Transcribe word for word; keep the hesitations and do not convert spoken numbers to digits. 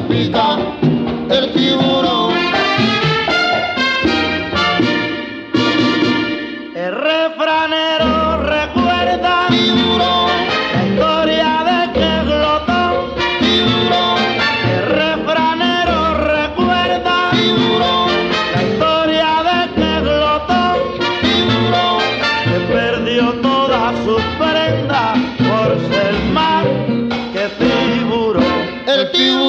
pica el tiburón. El refranero recuerda Tiburón, la historia de que glotón. tiburón, El refranero recuerda tiburón, la historia de que glotón, tiburón, que perdió todas sus prendas por ser más que tiburón. el tiburón.